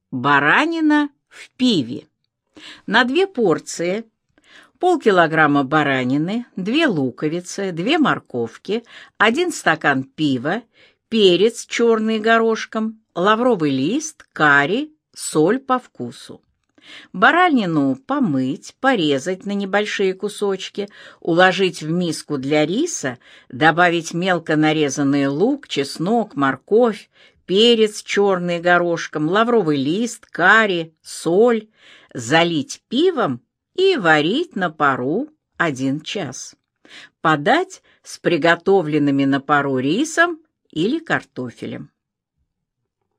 Баранина в пиве. На 2 порции: полкилограмма баранины, 2 луковицы, 2 морковки, 1 стакан пива, перец черный горошком, лавровый лист, карри, соль по вкусу. Баранину помыть, порезать на небольшие кусочки, уложить в миску для риса, добавить мелко нарезанный лук, чеснок, морковь, перец черный горошком, лавровый лист, карри, соль, залить пивом и варить на пару 1 час. Подать с приготовленными на пару рисом или картофелем.